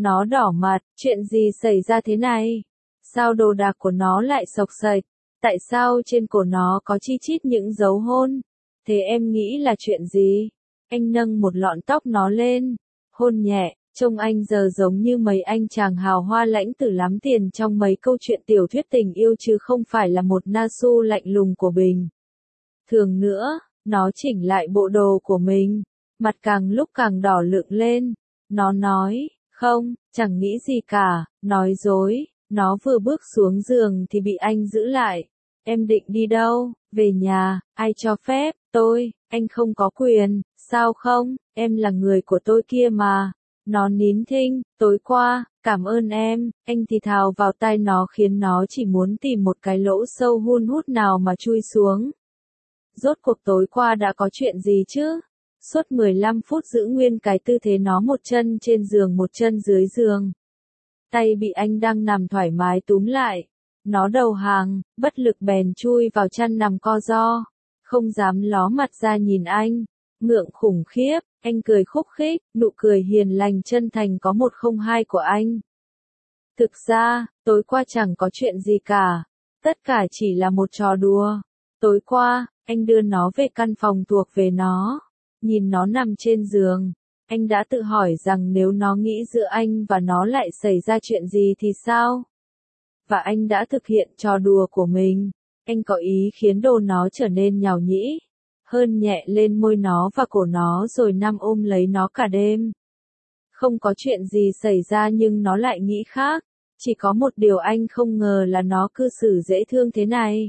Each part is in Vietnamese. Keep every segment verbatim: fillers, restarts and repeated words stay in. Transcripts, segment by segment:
Nó đỏ mặt, chuyện gì xảy ra thế này? Sao đồ đạc của nó lại xộc xệch? Tại sao trên cổ nó có chi chít những dấu hôn? Thế em nghĩ là chuyện gì? Anh nâng một lọn tóc nó lên, hôn nhẹ, trông anh giờ giống như mấy anh chàng hào hoa lãnh tử lắm tiền trong mấy câu chuyện tiểu thuyết tình yêu chứ không phải là một Nasu lạnh lùng của Bình. Thường nữa, nó chỉnh lại bộ đồ của mình, mặt càng lúc càng đỏ lựng lên. Nó nói, không, chẳng nghĩ gì cả, nói dối. Nó vừa bước xuống giường thì bị anh giữ lại. Em định đi đâu? Về nhà, ai cho phép? Tôi, anh không có quyền, sao không? Em là người của tôi kia mà. Nó nín thinh, tối qua, cảm ơn em, anh thì thào vào tai nó khiến nó chỉ muốn tìm một cái lỗ sâu hun hút nào mà chui xuống. Rốt cuộc tối qua đã có chuyện gì chứ? Suốt mười lăm phút giữ nguyên cái tư thế nó một chân trên giường một chân dưới giường. Tay bị anh đang nằm thoải mái túm lại. Nó đầu hàng, bất lực bèn chui vào chăn nằm co ro. Không dám ló mặt ra nhìn anh. Ngượng khủng khiếp, anh cười khúc khích, nụ cười hiền lành chân thành có một không hai của anh. Thực ra, tối qua chẳng có chuyện gì cả. Tất cả chỉ là một trò đùa. Tối qua, anh đưa nó về căn phòng thuộc về nó. Nhìn nó nằm trên giường. Anh đã tự hỏi rằng nếu nó nghĩ giữa anh và nó lại xảy ra chuyện gì thì sao? Và anh đã thực hiện trò đùa của mình. Anh có ý khiến đồ nó trở nên nhàu nhĩ. Hơn nhẹ lên môi nó và cổ nó rồi nằm ôm lấy nó cả đêm. Không có chuyện gì xảy ra nhưng nó lại nghĩ khác. Chỉ có một điều anh không ngờ là nó cư xử dễ thương thế này.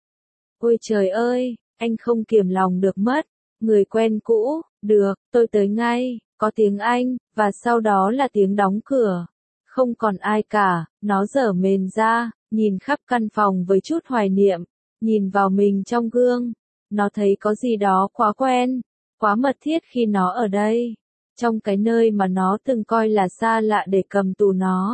Ôi trời ơi, anh không kiềm lòng được mất. Người quen cũ, được, tôi tới ngay, có tiếng Anh, và sau đó là tiếng đóng cửa. Không còn ai cả, nó giở mền ra, nhìn khắp căn phòng với chút hoài niệm, nhìn vào mình trong gương. Nó thấy có gì đó quá quen, quá mật thiết khi nó ở đây, trong cái nơi mà nó từng coi là xa lạ để cầm tù nó.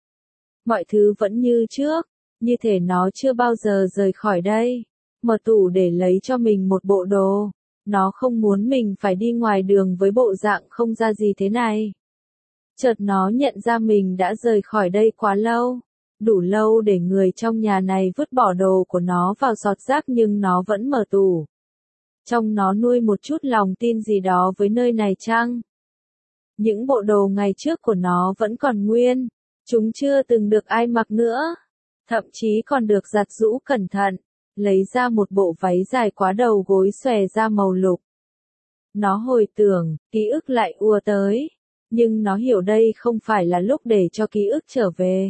Mọi thứ vẫn như trước, như thể nó chưa bao giờ rời khỏi đây. Mở tủ để lấy cho mình một bộ đồ. Nó không muốn mình phải đi ngoài đường với bộ dạng không ra gì thế này. Chợt nó nhận ra mình đã rời khỏi đây quá lâu. Đủ lâu để người trong nhà này vứt bỏ đồ của nó vào giọt rác nhưng nó vẫn mở tủ. Trong nó nuôi một chút lòng tin gì đó với nơi này chăng? Những bộ đồ ngày trước của nó vẫn còn nguyên. Chúng chưa từng được ai mặc nữa. Thậm chí còn được giặt giũ cẩn thận. Lấy ra một bộ váy dài quá đầu gối xòe ra màu lục. Nó hồi tưởng, ký ức lại ùa tới. Nhưng nó hiểu đây không phải là lúc để cho ký ức trở về.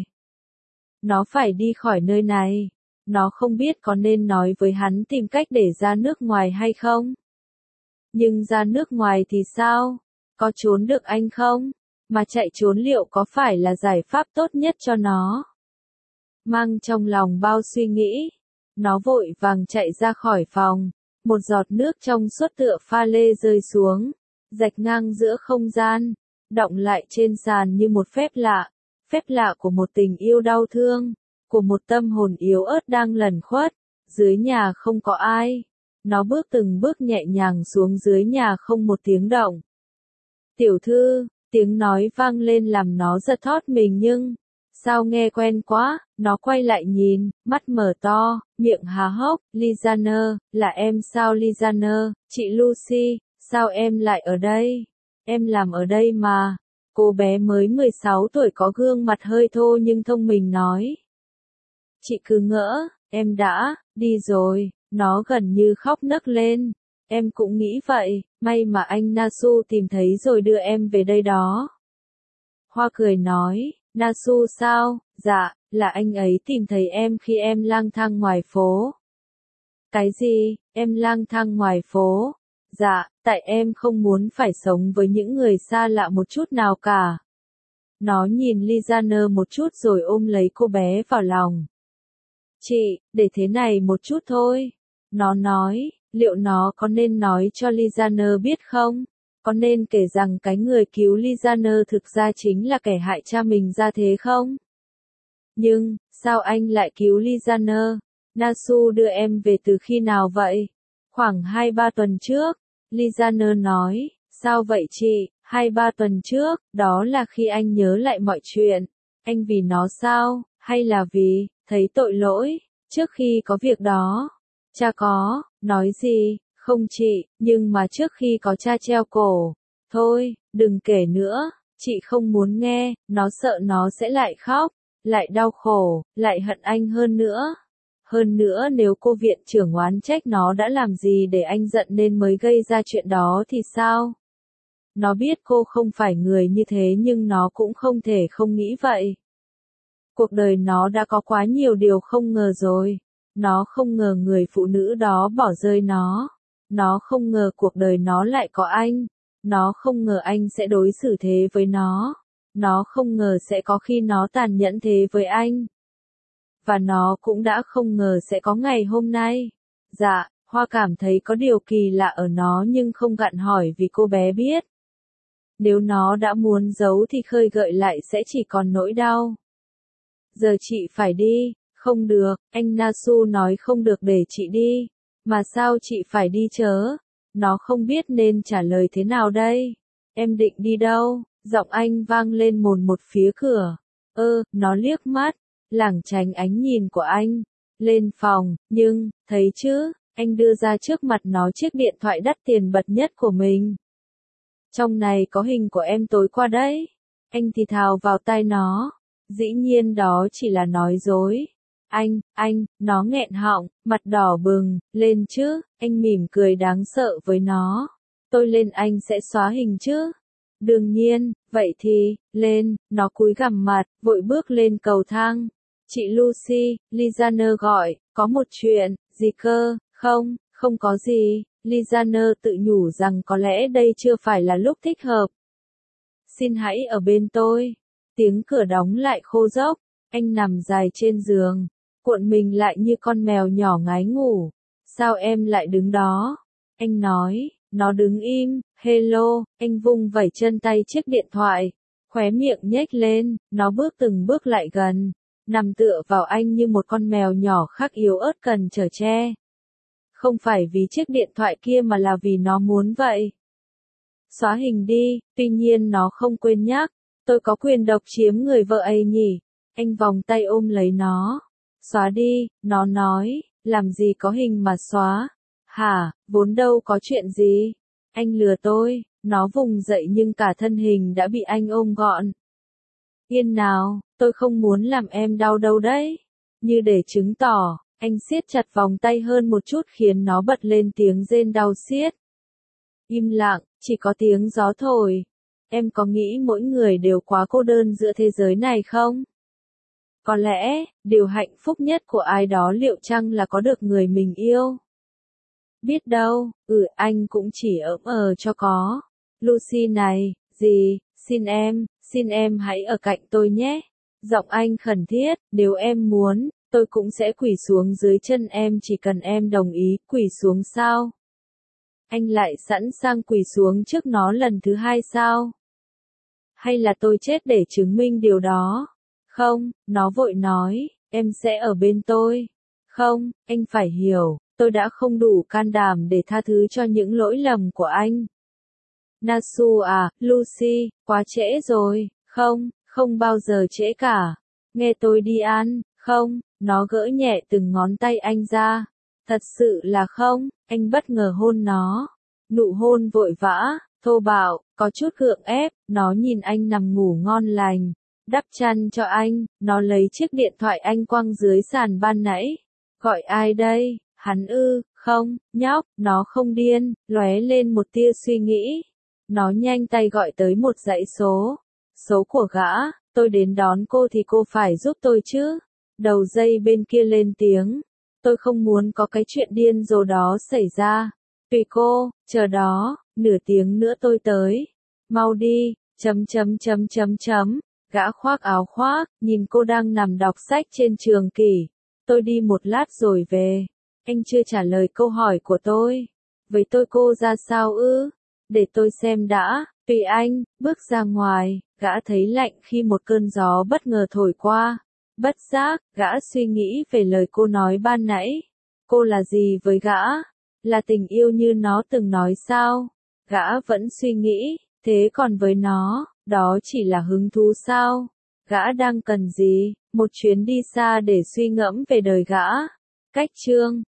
Nó phải đi khỏi nơi này. Nó không biết có nên nói với hắn tìm cách để ra nước ngoài hay không. Nhưng ra nước ngoài thì sao? Có trốn được anh không? Mà chạy trốn liệu có phải là giải pháp tốt nhất cho nó? Mang trong lòng bao suy nghĩ. Nó vội vàng chạy ra khỏi phòng. Một giọt nước trong suốt tựa pha lê rơi xuống. Rạch ngang giữa không gian. Đọng lại trên sàn như một phép lạ. Phép lạ của một tình yêu đau thương. Của một tâm hồn yếu ớt đang lẩn khuất. Dưới nhà không có ai. Nó bước từng bước nhẹ nhàng xuống dưới nhà không một tiếng động. Tiểu thư, tiếng nói vang lên làm nó giật thót mình nhưng... Sao nghe quen quá, nó quay lại nhìn, mắt mở to, miệng há hốc, Lizaner, là em sao Lizaner, chị Lucy, sao em lại ở đây? Em làm ở đây mà. Cô bé mới mười sáu tuổi có gương mặt hơi thô nhưng thông minh nói. Chị cứ ngỡ, em đã, đi rồi, nó gần như khóc nấc lên. Em cũng nghĩ vậy, may mà anh Nasu tìm thấy rồi đưa em về đây đó. Hoa cười nói. Nasu sao? Dạ, là anh ấy tìm thấy em khi em lang thang ngoài phố. Cái gì? Em lang thang ngoài phố? Dạ, tại em không muốn phải sống với những người xa lạ một chút nào cả. Nó nhìn Lizaner một chút rồi ôm lấy cô bé vào lòng. Chị, để thế này một chút thôi. Nó nói, liệu nó có nên nói cho Lizaner biết không? Có nên kể rằng cái người cứu Lizaner thực ra chính là kẻ hại cha mình ra thế không? Nhưng, sao anh lại cứu Lizaner? Nasu đưa em về từ khi nào vậy? Khoảng hai ba tuần trước. Lizaner nói, sao vậy chị? Hai ba tuần trước, đó là khi anh nhớ lại mọi chuyện. Anh vì nó sao, hay là vì, thấy tội lỗi, trước khi có việc đó? Cha có, nói gì, không chị, nhưng mà trước khi có cha treo cổ. Thôi, đừng kể nữa, chị không muốn nghe, nó sợ nó sẽ lại khóc, lại đau khổ, lại hận anh hơn nữa. Hơn nữa nếu cô viện trưởng oán trách nó đã làm gì để anh giận nên mới gây ra chuyện đó thì sao? Nó biết cô không phải người như thế nhưng nó cũng không thể không nghĩ vậy. Cuộc đời nó đã có quá nhiều điều không ngờ rồi. Nó không ngờ người phụ nữ đó bỏ rơi nó. Nó không ngờ cuộc đời nó lại có anh. Nó không ngờ anh sẽ đối xử thế với nó. Nó không ngờ sẽ có khi nó tàn nhẫn thế với anh. Và nó cũng đã không ngờ sẽ có ngày hôm nay. Dạ, Hoa cảm thấy có điều kỳ lạ ở nó nhưng không gặng hỏi vì cô bé biết. Nếu nó đã muốn giấu thì khơi gợi lại sẽ chỉ còn nỗi đau. Giờ chị phải đi, không được, anh Nasu nói không được để chị đi. Mà sao chị phải đi chớ? Nó không biết nên trả lời thế nào đây. Em định đi đâu? Giọng anh vang lên mồn một phía cửa. Ơ, nó liếc mắt, lảng tránh ánh nhìn của anh. Lên phòng, nhưng, thấy chứ, anh đưa ra trước mặt nó chiếc điện thoại đắt tiền bậc nhất của mình. Trong này có hình của em tối qua đấy. Anh thì thào vào tai nó. Dĩ nhiên đó chỉ là nói dối. Anh, anh, nó nghẹn họng, mặt đỏ bừng, lên chứ, anh mỉm cười đáng sợ với nó. Tôi lên anh sẽ xóa hình chứ. Đương nhiên, vậy thì, lên, nó cúi gằm mặt, vội bước lên cầu thang. Chị Lucy, Lizaner gọi, có một chuyện, gì cơ, không, không có gì. Lizaner tự nhủ rằng có lẽ đây chưa phải là lúc thích hợp. Xin hãy ở bên tôi. Tiếng cửa đóng lại khô dốc, anh nằm dài trên giường, cuộn mình lại như con mèo nhỏ ngái ngủ. Sao em lại đứng đó? Anh nói, nó đứng im, hello, anh vung vẩy chân tay chiếc điện thoại, khóe miệng nhếch lên, nó bước từng bước lại gần, nằm tựa vào anh như một con mèo nhỏ khắc yếu ớt cần chở che. Không phải vì chiếc điện thoại kia mà là vì nó muốn vậy. Xóa hình đi, tuy nhiên nó không quên nhắc. Tôi có quyền độc chiếm người vợ ấy nhỉ? Anh vòng tay ôm lấy nó. Xóa đi, nó nói, làm gì có hình mà xóa? Hả, vốn đâu có chuyện gì? Anh lừa tôi, nó vùng dậy nhưng cả thân hình đã bị anh ôm gọn. Yên nào, tôi không muốn làm em đau đâu đấy. Như để chứng tỏ, anh siết chặt vòng tay hơn một chút khiến nó bật lên tiếng rên đau xiết. Im lặng, chỉ có tiếng gió thổi. Em có nghĩ mỗi người đều quá cô đơn giữa thế giới này không? Có lẽ, điều hạnh phúc nhất của ai đó liệu chăng là có được người mình yêu? Biết đâu, ừ anh cũng chỉ ỡm ờ cho có. Lucy này, gì, xin em, xin em hãy ở cạnh tôi nhé. Giọng anh khẩn thiết, nếu em muốn, tôi cũng sẽ quỳ xuống dưới chân em chỉ cần em đồng ý, quỳ xuống sao? Anh lại sẵn sàng quỳ xuống trước nó lần thứ hai sao? Hay là tôi chết để chứng minh điều đó? Không, nó vội nói, em sẽ ở bên tôi. Không, anh phải hiểu, tôi đã không đủ can đảm để tha thứ cho những lỗi lầm của anh. Nasu à, Lucy, quá trễ rồi, không, không bao giờ trễ cả. Nghe tôi đi ăn, không, nó gỡ nhẹ từng ngón tay anh ra. Thật sự là không, anh bất ngờ hôn nó. Nụ hôn vội vã, thô bạo, có chút gượng ép, nó nhìn anh nằm ngủ ngon lành. Đắp chăn cho anh, nó lấy chiếc điện thoại anh quăng dưới sàn ban nãy. Gọi ai đây? Hắn ư, không, nhóc, nó không điên, lóe lên một tia suy nghĩ. Nó nhanh tay gọi tới một dãy số. Số của gã, tôi đến đón cô thì cô phải giúp tôi chứ. Đầu dây bên kia lên tiếng. Tôi không muốn có cái chuyện điên rồ đó xảy ra. Tùy cô, chờ đó, nửa tiếng nữa tôi tới. Mau đi, chấm chấm chấm chấm chấm. Gã khoác áo khoác, nhìn cô đang nằm đọc sách trên trường kỷ. Tôi đi một lát rồi về. Anh chưa trả lời câu hỏi của tôi. Với tôi cô ra sao ư? Để tôi xem đã. Tùy anh, bước ra ngoài, gã thấy lạnh khi một cơn gió bất ngờ thổi qua. Bất giác, gã suy nghĩ về lời cô nói ban nãy. Cô là gì với gã? Là tình yêu như nó từng nói sao? Gã vẫn suy nghĩ, Thế còn với nó, đó chỉ là hứng thú sao? Gã đang cần gì? Một chuyến đi xa để suy ngẫm về đời gã. Cách chương